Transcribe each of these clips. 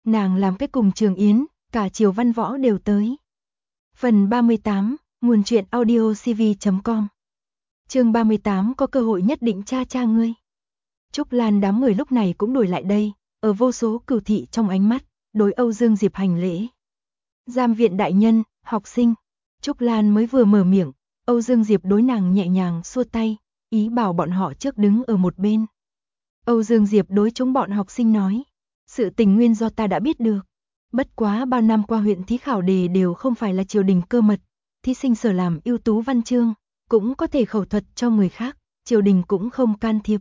Nàng làm cái cùng Trường Yến, cả Triều Văn Võ đều tới. Phần 38, nguồn truyện audiocv.com. Chương 38 có cơ hội nhất định cha ngươi. Trúc Lan đám người lúc này cũng đuổi lại đây, ở vô số cửu thị trong ánh mắt, đối Âu Dương Diệp hành lễ. Giam viện đại nhân, học sinh. Trúc Lan mới vừa mở miệng, Âu Dương Diệp đối nàng nhẹ nhàng xua tay, ý bảo bọn họ trước đứng ở một bên. Âu Dương Diệp đối chúng bọn học sinh nói, sự tình nguyên do ta đã biết được. Bất quá bao năm qua huyện thí khảo đề đều không phải là triều đình cơ mật, thí sinh sở làm ưu tú văn chương, cũng có thể khẩu thuật cho người khác, triều đình cũng không can thiệp.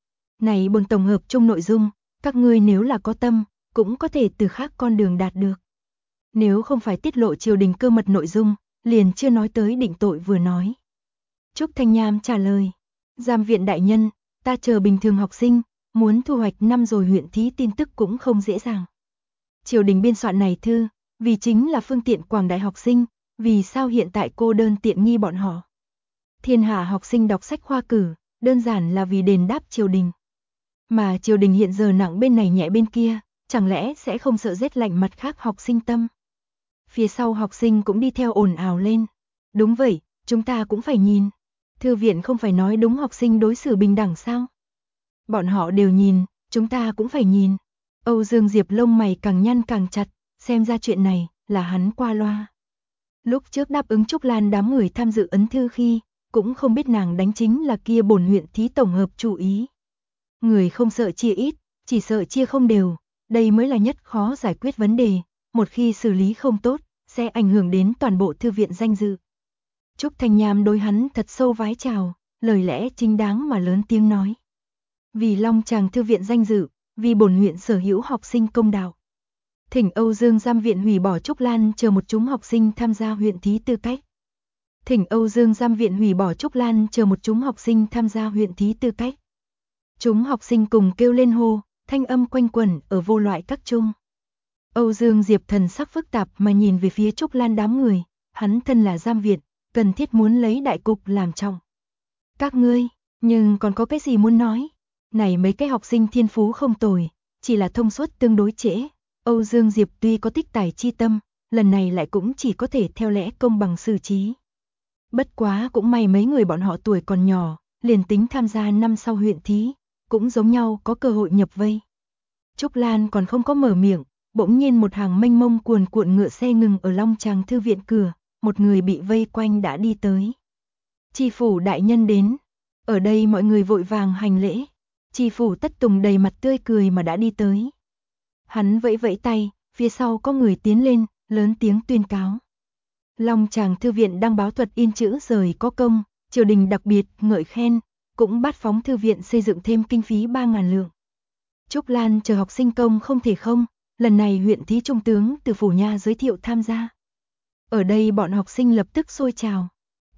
Này buồn tổng hợp chung nội dung, các ngươi nếu là có tâm, cũng có thể từ khác con đường đạt được. Nếu không phải tiết lộ triều đình cơ mật nội dung, liền chưa nói tới định tội vừa nói. Trúc Thanh Nham trả lời, giam viện đại nhân, ta chờ bình thường học sinh, muốn thu hoạch năm rồi huyện thí tin tức cũng không dễ dàng. Triều đình biên soạn này thư, vì chính là phương tiện quảng đại học sinh, vì sao hiện tại cô đơn tiện nghi bọn họ. Thiên hạ học sinh đọc sách khoa cử, đơn giản là vì đền đáp triều đình. Mà triều đình hiện giờ nặng bên này nhẹ bên kia, chẳng lẽ sẽ không sợ rét lạnh mặt khác học sinh tâm. Phía sau học sinh cũng đi theo ồn ào lên. Đúng vậy, chúng ta cũng phải nhìn. Thư viện không phải nói đúng học sinh đối xử bình đẳng sao? Bọn họ đều nhìn, chúng ta cũng phải nhìn. Âu Dương Diệp lông mày càng nhăn càng chặt, xem ra chuyện này là hắn qua loa. Lúc trước đáp ứng Trúc Lan đám người tham dự ấn thư khi, cũng không biết nàng đánh chính là kia bổn huyện thí tổng hợp chủ ý. Người không sợ chia ít, chỉ sợ chia không đều, đây mới là nhất khó giải quyết vấn đề, một khi xử lý không tốt, sẽ ảnh hưởng đến toàn bộ thư viện danh dự. Trúc Thanh Nham đối hắn thật sâu vái chào, lời lẽ chính đáng mà lớn tiếng nói. Vì Long Tràng thư viện danh dự, vì bổn huyện sở hữu học sinh công đạo. Thỉnh Âu Dương giam viện hủy bỏ Trúc Lan chờ một chúng học sinh tham gia huyện thí tư cách. Thỉnh Âu Dương giam viện hủy bỏ Trúc Lan chờ một chúng học sinh tham gia huyện thí tư cách. Chúng học sinh cùng kêu lên hô, thanh âm quanh quẩn ở vô loại các trung. Âu Dương Diệp thần sắc phức tạp mà nhìn về phía Trúc Lan đám người, hắn thân là giam viện, cần thiết muốn lấy đại cục làm trọng. Các ngươi, nhưng còn có cái gì muốn nói? Này mấy cái học sinh thiên phú không tồi, chỉ là thông suốt tương đối trễ. Âu Dương Diệp tuy có tích tài chi tâm, lần này lại cũng chỉ có thể theo lẽ công bằng xử trí. Bất quá cũng may mấy người bọn họ tuổi còn nhỏ, liền tính tham gia năm sau huyện thí, cũng giống nhau có cơ hội nhập vây. Trúc Lan còn không có mở miệng, bỗng nhiên một hàng mênh mông cuồn cuộn ngựa xe ngừng ở Long Tràng thư viện cửa, một người bị vây quanh đã đi tới. Tri phủ đại nhân đến, ở đây mọi người vội vàng hành lễ. Tri phủ Tất Tùng đầy mặt tươi cười mà đã đi tới. Hắn vẫy vẫy tay, phía sau có người tiến lên, lớn tiếng tuyên cáo. Long Tràng thư viện đăng báo thuật in chữ rời có công, triều đình đặc biệt ngợi khen, cũng bát phóng thư viện xây dựng thêm kinh phí 3.000 lượng. Trúc Lan chờ học sinh công không thể không, lần này huyện thí trung tướng từ phủ nha giới thiệu tham gia. Ở đây bọn học sinh lập tức sôi trào.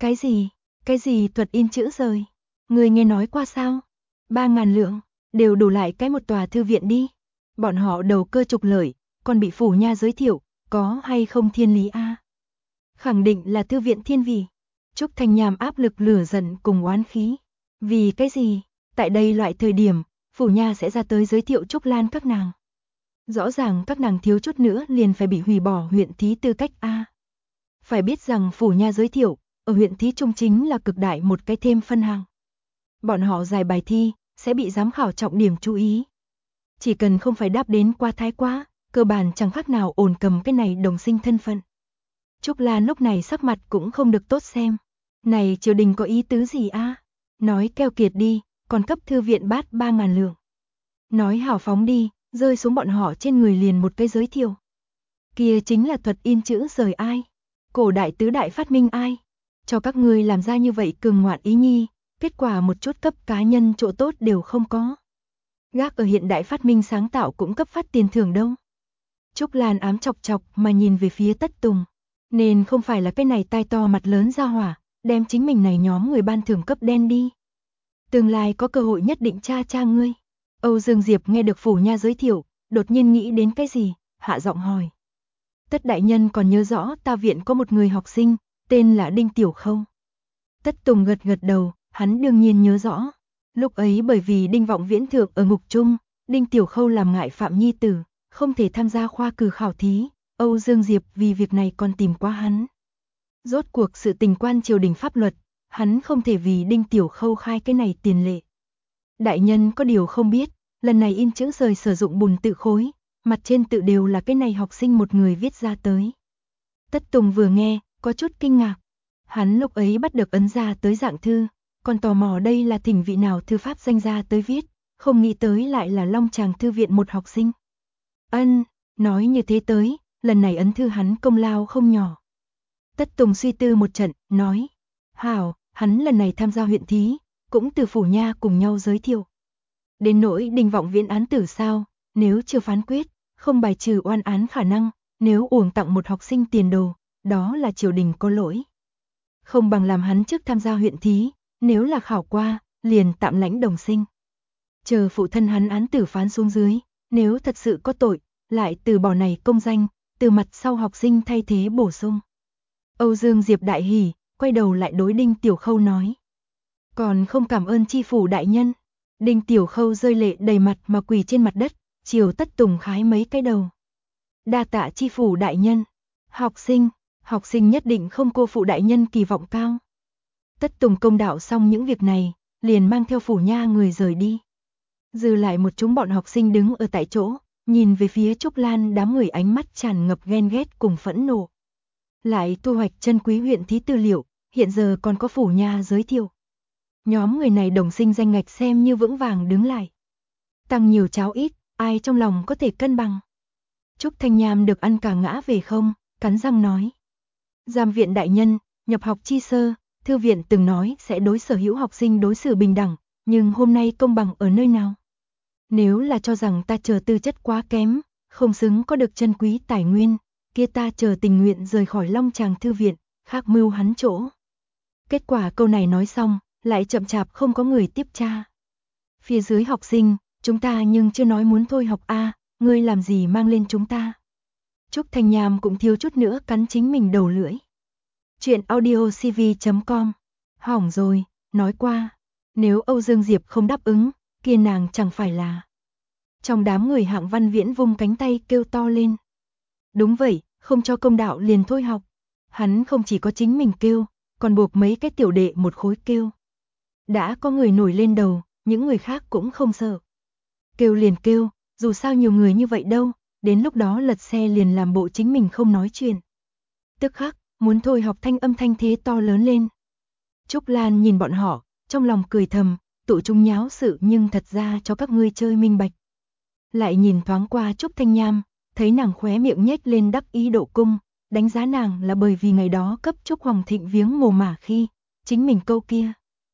Cái gì thuật in chữ rời? Người nghe nói qua sao? 3.000 lượng, đều đủ lại cái một tòa thư viện đi. Bọn họ đầu cơ trục lợi, còn bị phủ nha giới thiệu, có hay không thiên lý a? Khẳng định là thư viện thiên vị. Trúc Thanh Nham áp lực lửa giận cùng oán khí. Vì cái gì? Tại đây loại thời điểm, phủ nha sẽ ra tới giới thiệu Trúc Lan các nàng. Rõ ràng các nàng thiếu chút nữa liền phải bị hủy bỏ huyện thí tư cách a. Phải biết rằng phủ nha giới thiệu, ở huyện thí trung chính là cực đại một cái thêm phân hạng. Bọn họ giải bài thi, sẽ bị giám khảo trọng điểm chú ý. Chỉ cần không phải đáp đến qua thái quá, cơ bản chẳng khác nào ổn cầm cái này đồng sinh thân phận. Trúc Lan lúc này sắc mặt cũng không được tốt xem. Này triều đình có ý tứ gì a? Nói keo kiệt đi, còn cấp thư viện bát 3.000 lượng. Nói hào phóng đi, rơi xuống bọn họ trên người liền một cái giới thiệu. Kia chính là thuật in chữ rời ai? Cổ đại tứ đại phát minh ai? Cho các ngươi làm ra như vậy cường ngoạn ý nhi, kết quả một chút cấp cá nhân chỗ tốt đều không có. Gác ở hiện đại phát minh sáng tạo cũng cấp phát tiền thưởng đâu. Trúc Lan ám chọc chọc mà nhìn về phía Tất Tùng. Nên không phải là cái này tai to mặt lớn ra hỏa, đem chính mình này nhóm người ban thưởng cấp đen đi. Tương lai có cơ hội nhất định cha ngươi. Âu Dương Diệp nghe được phủ nha giới thiệu, đột nhiên nghĩ đến cái gì, hạ giọng hỏi. Tất đại nhân còn nhớ rõ ta viện có một người học sinh, tên là Đinh Tiểu Khâu. Tất Tùng gật gật đầu, hắn đương nhiên nhớ rõ. Lúc ấy bởi vì Đinh Vọng Viễn thượng ở ngục chung, Đinh Tiểu Khâu làm ngại phạm nhi tử, không thể tham gia khoa cử khảo thí, Âu Dương Diệp vì việc này còn tìm qua hắn. Rốt cuộc sự tình quan triều đình pháp luật, hắn không thể vì Đinh Tiểu Khâu khai cái này tiền lệ. Đại nhân có điều không biết, lần này in chữ rời sử dụng bùn tự khối, mặt trên tự đều là cái này học sinh một người viết ra tới. Tất Tùng vừa nghe, có chút kinh ngạc. Hắn lúc ấy bắt được ấn ra tới dạng thư, còn tò mò đây là thỉnh vị nào thư pháp danh gia tới viết, không nghĩ tới lại là Long Tràng thư viện một học sinh. Nói như thế tới, lần này ấn thư hắn công lao không nhỏ. Tất Tùng suy tư một trận, nói, hảo, hắn lần này tham gia huyện thí, cũng từ phủ nha cùng nhau giới thiệu. Đến nỗi Đinh Vọng Viễn án tử sao, nếu chưa phán quyết, không bài trừ oan án khả năng, nếu uổng tặng một học sinh tiền đồ, đó là triều đình có lỗi. Không bằng làm hắn trước tham gia huyện thí, nếu là khảo qua, liền tạm lãnh đồng sinh. Chờ phụ thân hắn án tử phán xuống dưới, nếu thật sự có tội, lại từ bỏ này công danh, từ mặt sau học sinh thay thế bổ sung. Âu Dương Diệp đại hỉ, quay đầu lại đối Đinh Tiểu Khâu nói. Còn không cảm ơn chi phủ đại nhân. Đinh Tiểu Khâu rơi lệ đầy mặt mà quỳ trên mặt đất, chiều Tất Tùng khái mấy cái đầu. Đa tạ chi phủ đại nhân. Học sinh nhất định không cô phụ đại nhân kỳ vọng cao. Tất Tùng công đạo xong những việc này, liền mang theo phủ nha người rời đi. Dư lại một chúng bọn học sinh đứng ở tại chỗ, nhìn về phía Trúc Lan đám người ánh mắt tràn ngập ghen ghét cùng phẫn nộ. Lại thu hoạch chân quý huyện thí tư liệu, hiện giờ còn có phủ nha giới thiệu. Nhóm người này đồng sinh danh ngạch xem như vững vàng đứng lại. Tăng nhiều cháo ít, ai trong lòng có thể cân bằng. Trúc Thanh Nham được ăn cả ngã về không, cắn răng nói. Giám viện đại nhân, nhập học chi sơ, thư viện từng nói sẽ đối sở hữu học sinh đối xử bình đẳng, nhưng hôm nay công bằng ở nơi nào? Nếu là cho rằng ta chờ tư chất quá kém, không xứng có được chân quý tài nguyên, kia ta chờ tình nguyện rời khỏi Long Tràng thư viện, khác mưu hắn chỗ. Kết quả câu này nói xong, lại chậm chạp không có người tiếp tra. Phía dưới học sinh, chúng ta nhưng chưa nói muốn thôi học a, ngươi làm gì mang lên chúng ta? Trúc Thanh Nham cũng thiếu chút nữa cắn chính mình đầu lưỡi. Chuyện audiocv.com. Hỏng rồi, nói qua, nếu Âu Dương Diệp không đáp ứng, kia nàng chẳng phải là. Trong đám người Hạng Văn Viễn vung cánh tay kêu to lên. Đúng vậy, không cho công đạo liền thôi học. Hắn không chỉ có chính mình kêu, còn buộc mấy cái tiểu đệ một khối kêu. Đã có người nổi lên đầu, những người khác cũng không sợ. Kêu liền kêu, dù sao nhiều người như vậy đâu, đến lúc đó lật xe liền làm bộ chính mình không nói chuyện. Tức khắc, muốn thôi học thanh âm thanh thế to lớn lên. Trúc Lan nhìn bọn họ, trong lòng cười thầm, tụi chúng nháo sự nhưng thật ra cho các ngươi chơi minh bạch. Lại nhìn thoáng qua Trúc Thanh Nham, thấy nàng khóe miệng nhếch lên đắc ý độ cung, đánh giá nàng là bởi vì ngày đó cấp Trúc Hoàng Thịnh viếng mồ mả khi, chính mình câu kia.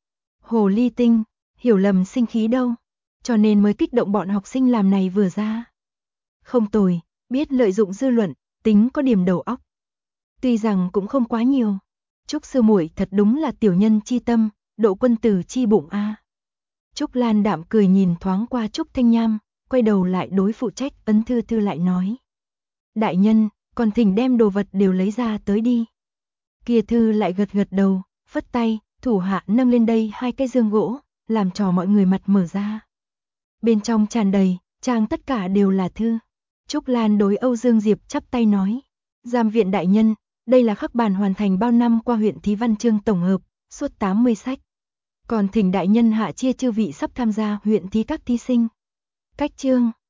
Hồ ly tinh, hiểu lầm sinh khí đâu, cho nên mới kích động bọn học sinh làm này vừa ra. Không tồi, biết lợi dụng dư luận, tính có điểm đầu óc. Tuy rằng cũng không quá nhiều, Trúc sư muội thật đúng là tiểu nhân chi tâm, độ quân tử chi bụng a. Trúc Lan đạm cười nhìn thoáng qua Trúc Thanh Nham, quay đầu lại đối phụ trách ấn thư lại nói. Đại nhân, còn thỉnh đem đồ vật đều lấy ra tới đi. Kia thư lại gật gật đầu, phất tay, thủ hạ nâng lên đây hai cái dương gỗ, làm cho mọi người mặt mở ra. Bên trong tràn đầy, trang tất cả đều là thư. Trúc Lan đối Âu Dương Diệp chắp tay nói. Giám viện đại nhân, đây là khắc bản hoàn thành bao năm qua huyện thí văn chương tổng hợp, suốt 80 sách. Còn thỉnh đại nhân hạ chia chư vị sắp tham gia huyện thí các thí sinh. Cách chương